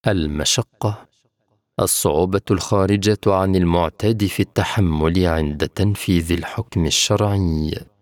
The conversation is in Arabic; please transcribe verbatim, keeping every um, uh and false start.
المشقة: الصعوبة الخارجة عن المعتاد في التحمل عند تنفيذ الحكم الشرعي.